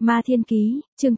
Ma Thiên Ký, chương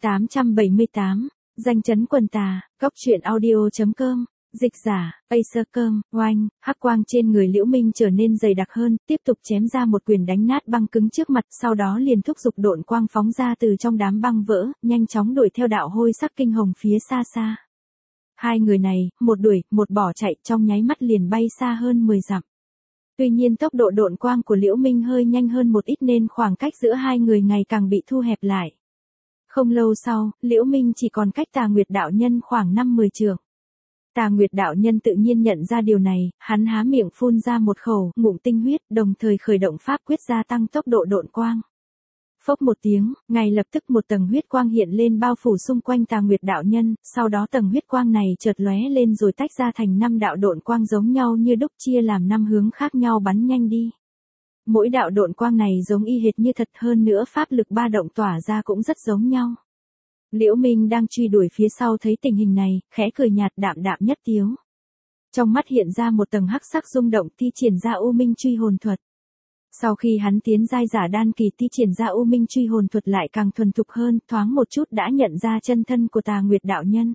878, danh chấn quần tà, góc truyện audio.com, dịch giả, Acer Cơm, oanh, hắc quang trên người Liễu Minh trở nên dày đặc hơn, tiếp tục chém ra một quyền đánh nát băng cứng trước mặt, sau đó liền thúc giục độn quang phóng ra từ trong đám băng vỡ, nhanh chóng đuổi theo đạo hôi sắc kinh hồng phía xa xa. Hai người này, một đuổi, một bỏ chạy, trong nháy mắt liền bay xa hơn 10 dặm. Tuy nhiên tốc độ độn quang của Liễu Minh hơi nhanh hơn một ít nên khoảng cách giữa hai người ngày càng bị thu hẹp lại. Không lâu sau, Liễu Minh chỉ còn cách Tà Nguyệt đạo nhân khoảng 5-10 trượng. Tà Nguyệt đạo nhân tự nhiên nhận ra điều này, hắn há miệng phun ra một khẩu ngụm tinh huyết, đồng thời khởi động pháp quyết gia tăng tốc độ độn quang. Phốc một tiếng, ngay lập tức một tầng huyết quang hiện lên bao phủ xung quanh Tà Nguyệt đạo nhân, sau đó tầng huyết quang này chợt lóe lên rồi tách ra thành 5 đạo độn quang giống nhau như đúc, chia làm 5 hướng khác nhau bắn nhanh đi. Mỗi đạo độn quang này giống y hệt như thật, hơn nữa pháp lực ba động tỏa ra cũng rất giống nhau. Liễu Minh đang truy đuổi phía sau thấy tình hình này, khẽ cười nhạt đạm đạm nhất tiếu. Trong mắt hiện ra một tầng hắc sắc rung động, thi triển ra U Minh truy hồn thuật. Sau khi hắn tiến giai giả đan kỳ, thi triển ra U Minh truy hồn thuật lại càng thuần thục hơn, thoáng một chút đã nhận ra chân thân của Tà Nguyệt đạo nhân.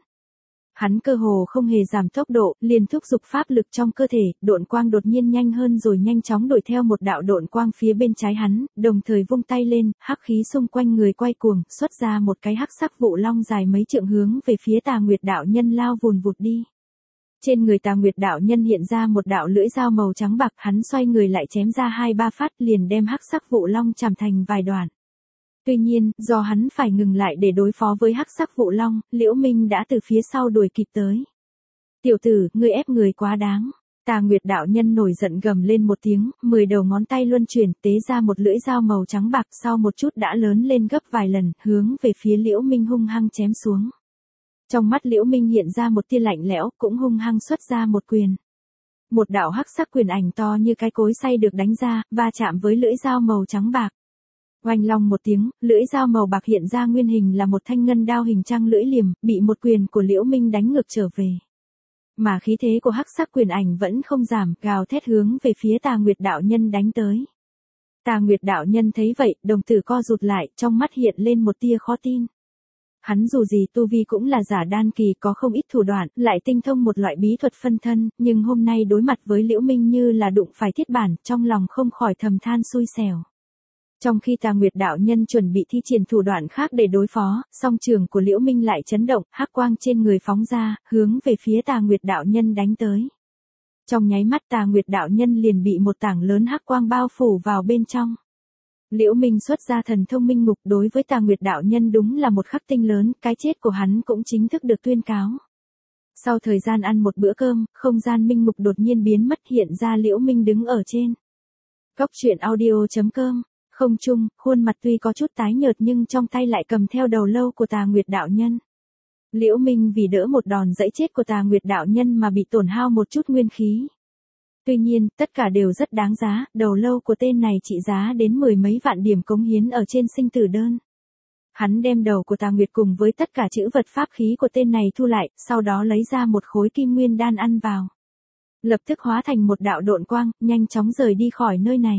Hắn cơ hồ không hề giảm tốc độ, liền thúc giục pháp lực trong cơ thể, độn quang đột nhiên nhanh hơn rồi nhanh chóng đuổi theo một đạo độn quang phía bên trái hắn, đồng thời vung tay lên, hắc khí xung quanh người quay cuồng, xuất ra một cái hắc sắc vụ long dài mấy trượng hướng về phía Tà Nguyệt đạo nhân lao vùn vụt đi. Trên người Tà Nguyệt đạo nhân hiện ra một đạo lưỡi dao màu trắng bạc, hắn xoay người lại chém ra 2-3 phát liền đem hắc sắc vụ long chằm thành vài đoạn. Tuy nhiên, do hắn phải ngừng lại để đối phó với hắc sắc vụ long, Liễu Minh đã từ phía sau đuổi kịp tới. Tiểu tử, ngươi ép người quá đáng. Tà Nguyệt đạo nhân nổi giận gầm lên một tiếng, 10 đầu ngón tay luân chuyển, tế ra một lưỡi dao màu trắng bạc, sau một chút đã lớn lên gấp vài lần, hướng về phía Liễu Minh hung hăng chém xuống. Trong mắt Liễu Minh hiện ra một tia lạnh lẽo, cũng hung hăng xuất ra một quyền. Một đạo hắc sắc quyền ảnh to như cái cối xay được đánh ra, va chạm với lưỡi dao màu trắng bạc. Oanh long một tiếng, lưỡi dao màu bạc hiện ra nguyên hình là một thanh ngân đao hình trăng lưỡi liềm, bị một quyền của Liễu Minh đánh ngược trở về. Mà khí thế của hắc sắc quyền ảnh vẫn không giảm, gào thét hướng về phía Tà Nguyệt đạo nhân đánh tới. Tà Nguyệt đạo nhân thấy vậy, đồng tử co rụt lại, trong mắt hiện lên một tia khó tin. Hắn dù gì tu vi cũng là giả đan kỳ, có không ít thủ đoạn, lại tinh thông một loại bí thuật phân thân, nhưng hôm nay đối mặt với Liễu Minh như là đụng phải thiết bản, trong lòng không khỏi thầm than xui xẻo. Trong khi Tà Nguyệt đạo nhân chuẩn bị thi triển thủ đoạn khác để đối phó, song trường của Liễu Minh lại chấn động, hắc quang trên người phóng ra, hướng về phía Tà Nguyệt đạo nhân đánh tới. Trong nháy mắt Tà Nguyệt đạo nhân liền bị một tảng lớn hắc quang bao phủ vào bên trong. Liễu Minh xuất ra thần thông minh ngục, đối với Tà Nguyệt đạo nhân đúng là một khắc tinh lớn, cái chết của hắn cũng chính thức được tuyên cáo. Sau thời gian ăn một bữa cơm, không gian minh ngục đột nhiên biến mất, hiện ra Liễu Minh đứng ở trên. Góc truyện audio.com. Không trung, khuôn mặt tuy có chút tái nhợt nhưng trong tay lại cầm theo đầu lâu của Tà Nguyệt đạo nhân. Liễu Minh vì đỡ một đòn giẫy chết của Tà Nguyệt đạo nhân mà bị tổn hao một chút nguyên khí. Tuy nhiên, tất cả đều rất đáng giá, đầu lâu của tên này trị giá đến 10 mấy vạn điểm cống hiến ở trên sinh tử đơn. Hắn đem đầu của Tà Nguyệt cùng với tất cả chữ vật pháp khí của tên này thu lại, sau đó lấy ra một khối kim nguyên đan ăn vào. Lập tức hóa thành một đạo độn quang, nhanh chóng rời đi khỏi nơi này.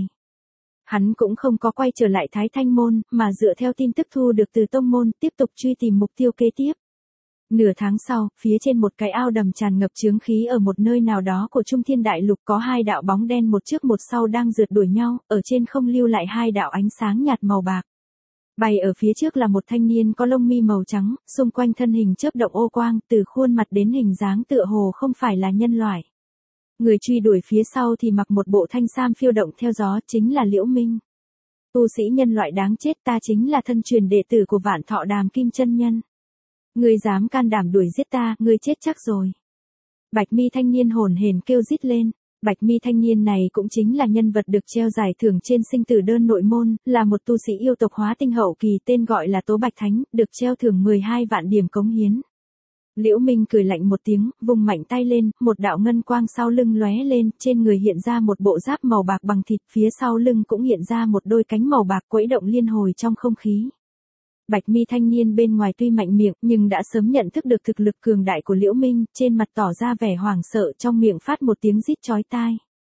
Hắn cũng không có quay trở lại Thái Thanh Môn, mà dựa theo tin tức thu được từ tông môn, tiếp tục truy tìm mục tiêu kế tiếp. Nửa tháng sau, phía trên một cái ao đầm tràn ngập chướng khí ở một nơi nào đó của Trung Thiên Đại Lục, có 2 đạo bóng đen một trước một sau đang rượt đuổi nhau, ở trên không lưu lại 2 đạo ánh sáng nhạt màu bạc. Bay ở phía trước là một thanh niên có lông mi màu trắng, xung quanh thân hình chớp động ô quang, từ khuôn mặt đến hình dáng tựa hồ không phải là nhân loại. Người truy đuổi phía sau thì mặc một bộ thanh sam phiêu động theo gió, chính là Liễu Minh. Tu sĩ nhân loại đáng chết, ta chính là thân truyền đệ tử của Vạn Thọ Đàm Kim chân nhân. Ngươi dám can đảm đuổi giết ta, ngươi chết chắc rồi. Bạch mi thanh niên hồn hển kêu rít lên. Bạch mi thanh niên này cũng chính là nhân vật được treo giải thưởng trên sinh tử đơn nội môn, là một tu sĩ yêu tộc hóa tinh hậu kỳ, tên gọi là Tố Bạch Thánh, được treo thưởng 12 vạn điểm cống hiến. Liễu Minh cười lạnh một tiếng, vùng mạnh tay lên, một đạo ngân quang sau lưng lóe lên, trên người hiện ra một bộ giáp màu bạc bằng thịt, phía sau lưng cũng hiện ra một đôi cánh màu bạc quẫy động liên hồi trong không khí. Bạch mi thanh niên bên ngoài tuy mạnh miệng, nhưng đã sớm nhận thức được thực lực cường đại của Liễu Minh, trên mặt tỏ ra vẻ hoảng sợ, trong miệng phát một tiếng rít chói tai.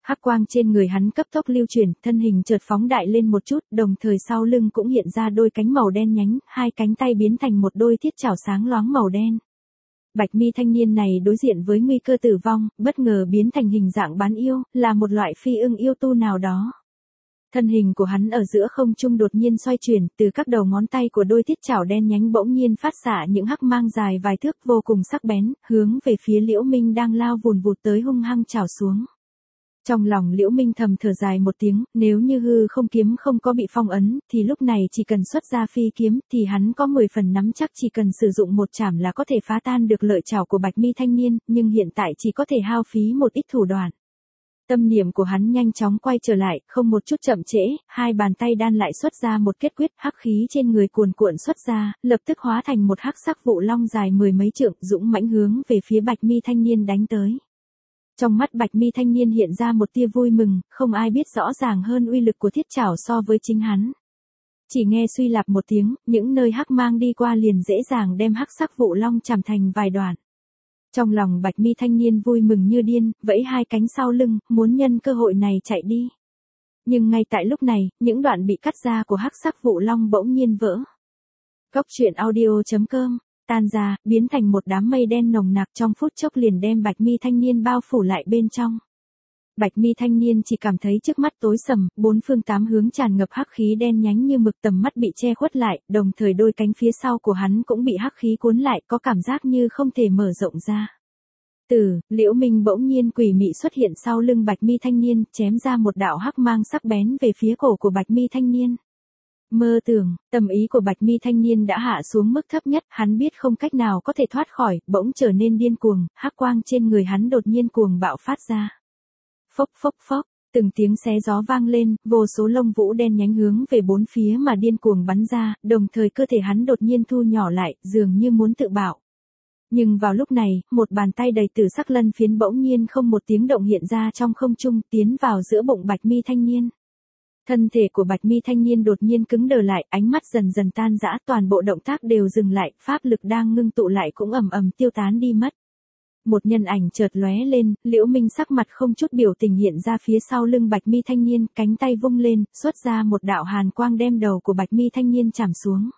Hắc quang trên người hắn cấp tốc lưu chuyển, thân hình chợt phóng đại lên một chút, đồng thời sau lưng cũng hiện ra đôi cánh màu đen nhánh, hai cánh tay biến thành một đôi thiết chảo sáng loáng màu đen. Bạch mi thanh niên này đối diện với nguy cơ tử vong, bất ngờ biến thành hình dạng bán yêu, là một loại phi ưng yêu tu nào đó. Thân hình của hắn ở giữa không trung đột nhiên xoay chuyển, từ các đầu ngón tay của đôi thiết chảo đen nhánh bỗng nhiên phát xạ những hắc mang dài vài thước vô cùng sắc bén, hướng về phía Liễu Minh đang lao vùn vụt tới hung hăng chảo xuống. Trong lòng Liễu Minh thầm thở dài một tiếng, nếu như hư không kiếm không có bị phong ấn, thì lúc này chỉ cần xuất ra phi kiếm, thì hắn có 10 phần nắm chắc chỉ cần sử dụng một chảm là có thể phá tan được lợi chảo của Bạch mi thanh niên, nhưng hiện tại chỉ có thể hao phí một ít thủ đoạn. Tâm niệm của hắn nhanh chóng quay trở lại, không một chút chậm trễ, hai bàn tay đan lại xuất ra một kết quyết, hắc khí trên người cuồn cuộn xuất ra, lập tức hóa thành một hắc sắc vụ long dài 10 mấy trượng, dũng mãnh hướng về phía Bạch mi thanh niên đánh tới. Trong mắt Bạch mi thanh niên hiện ra một tia vui mừng, không ai biết rõ ràng hơn uy lực của thiết chảo so với chính hắn. Chỉ nghe suy lạp một tiếng, những nơi hắc mang đi qua liền dễ dàng đem hắc sắc vụ long chằm thành vài đoạn. Trong lòng Bạch mi thanh niên vui mừng như điên, vẫy hai cánh sau lưng, muốn nhân cơ hội này chạy đi. Nhưng ngay tại lúc này, những đoạn bị cắt ra của hắc sắc vụ long bỗng nhiên vỡ. Cốc truyện audio.com tan ra, biến thành một đám mây đen nồng nặc, trong phút chốc liền đem Bạch mi thanh niên bao phủ lại bên trong. Bạch mi thanh niên chỉ cảm thấy trước mắt tối sầm, bốn phương tám hướng tràn ngập hắc khí đen nhánh như mực, tầm mắt bị che khuất lại, đồng thời đôi cánh phía sau của hắn cũng bị hắc khí cuốn lại, có cảm giác như không thể mở rộng ra. Liễu Minh bỗng nhiên quỷ mị xuất hiện sau lưng Bạch mi thanh niên, chém ra một đạo hắc mang sắc bén về phía cổ của Bạch mi thanh niên. Mơ tưởng, tâm ý của Bạch mi thanh niên đã hạ xuống mức thấp nhất, hắn biết không cách nào có thể thoát khỏi, bỗng trở nên điên cuồng, hắc quang trên người hắn đột nhiên cuồng bạo phát ra. Phốc phốc phốc, từng tiếng xé gió vang lên, vô số lông vũ đen nhánh hướng về bốn phía mà điên cuồng bắn ra, đồng thời cơ thể hắn đột nhiên thu nhỏ lại, dường như muốn tự bạo. Nhưng vào lúc này, một bàn tay đầy tử sắc lân phiến bỗng nhiên không một tiếng động hiện ra trong không trung, tiến vào giữa bụng Bạch mi thanh niên. Thân thể của Bạch mi thanh niên đột nhiên cứng đờ lại, ánh mắt dần dần tan rã, toàn bộ động tác đều dừng lại, pháp lực đang ngưng tụ lại cũng ầm ầm tiêu tán đi mất. Một nhân ảnh chợt lóe lên, Liễu Minh sắc mặt không chút biểu tình hiện ra phía sau lưng Bạch mi thanh niên, cánh tay vung lên, xuất ra một đạo hàn quang đem đầu của Bạch mi thanh niên chạm xuống.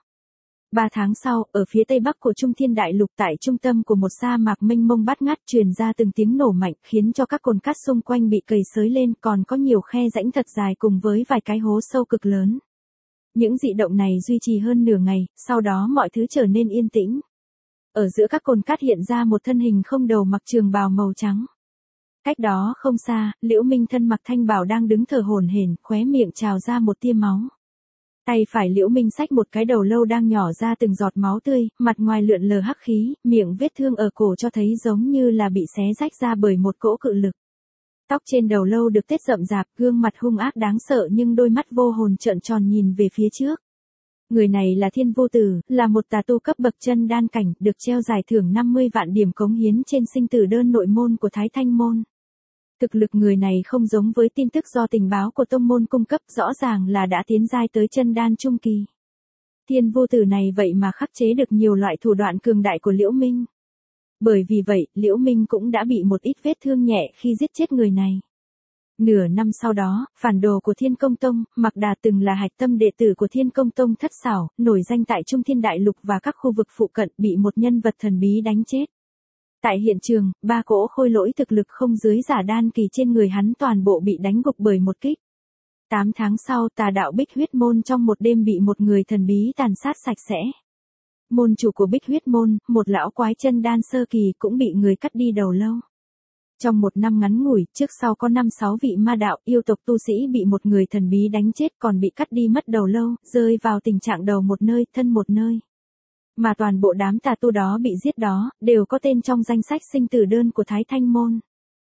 3 tháng sau, ở phía tây bắc của Trung Thiên Đại Lục, tại trung tâm của một sa mạc mênh mông bát ngát, truyền ra từng tiếng nổ mạnh, khiến cho các cồn cát xung quanh bị cầy xới lên, còn có nhiều khe rãnh thật dài cùng với vài cái hố sâu cực lớn. Những dị động này duy trì hơn nửa ngày, sau đó mọi thứ trở nên yên tĩnh. Ở giữa các cồn cát hiện ra một thân hình không đầu mặc trường bào màu trắng. Cách đó không xa, Liễu Minh thân mặc thanh bào đang đứng thở hổn hển, khóe miệng trào ra một tia máu. Tay phải Liễu Minh xách một cái đầu lâu đang nhỏ ra từng giọt máu tươi, mặt ngoài lượn lờ hắc khí, miệng vết thương ở cổ cho thấy giống như là bị xé rách ra bởi một cỗ cự lực. Tóc trên đầu lâu được tết rậm rạp, gương mặt hung ác đáng sợ nhưng đôi mắt vô hồn trợn tròn nhìn về phía trước. Người này là Thiên Vô Tử, là một tà tu cấp bậc chân đan cảnh, được treo giải thưởng 50 vạn điểm cống hiến trên sinh tử đơn nội môn của Thái Thanh môn. Thực lực người này không giống với tin tức do tình báo của tông môn cung cấp, rõ ràng là đã tiến giai tới chân đan trung kỳ. Thiên Vô Tử này vậy mà khắc chế được nhiều loại thủ đoạn cường đại của Liễu Minh. Bởi vì vậy, Liễu Minh cũng đã bị một ít vết thương nhẹ khi giết chết người này. Nửa năm sau đó, phản đồ của Thiên Công Tông, Mạc Đà từng là hạch tâm đệ tử của Thiên Công Tông Thất Xảo, nổi danh tại Trung Thiên Đại Lục và các khu vực phụ cận, bị một nhân vật thần bí đánh chết. Tại hiện trường, 3 cỗ khôi lỗi thực lực không dưới giả đan kỳ trên người hắn toàn bộ bị đánh gục bởi một kích. 8 tháng sau, tà đạo Bích Huyết Môn trong một đêm bị một người thần bí tàn sát sạch sẽ. Môn chủ của Bích Huyết Môn, một lão quái chân đan sơ kỳ cũng bị người cắt đi đầu lâu. Trong một năm ngắn ngủi, trước sau có 5-6 vị ma đạo yêu tộc tu sĩ bị một người thần bí đánh chết, còn bị cắt đi mất đầu lâu, rơi vào tình trạng đầu một nơi, thân một nơi. Mà toàn bộ đám tà tu đó bị giết đó, đều có tên trong danh sách sinh tử đơn của Thái Thanh môn.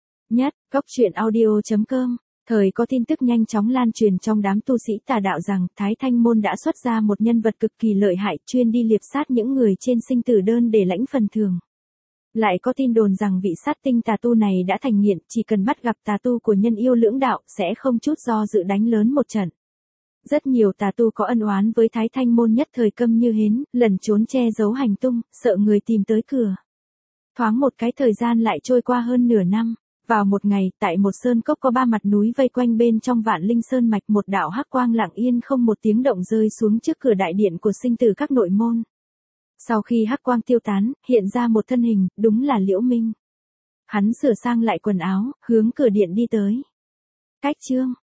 Cốc truyện audio.com. Thời có tin tức nhanh chóng lan truyền trong đám tu sĩ tà đạo rằng Thái Thanh môn đã xuất ra một nhân vật cực kỳ lợi hại, chuyên đi liệp sát những người trên sinh tử đơn để lãnh phần thưởng. Lại có tin đồn rằng vị sát tinh tà tu này đã thành nghiện, chỉ cần bắt gặp tà tu của nhân yêu lưỡng đạo sẽ không chút do dự đánh lớn một trận. Rất nhiều tà tu có ân oán với Thái Thanh môn nhất thời câm như hến, lẩn trốn che giấu hành tung, sợ người tìm tới cửa. Thoáng một cái thời gian lại trôi qua hơn nửa năm. Vào một ngày, tại một sơn cốc có 3 mặt núi vây quanh bên trong Vạn Linh Sơn mạch, một đạo hắc quang lặng yên không một tiếng động rơi xuống trước cửa đại điện của sinh tử các nội môn. Sau khi hắc quang tiêu tán, hiện ra một thân hình, đúng là Liễu Minh. Hắn sửa sang lại quần áo, hướng cửa điện đi tới. Cách chương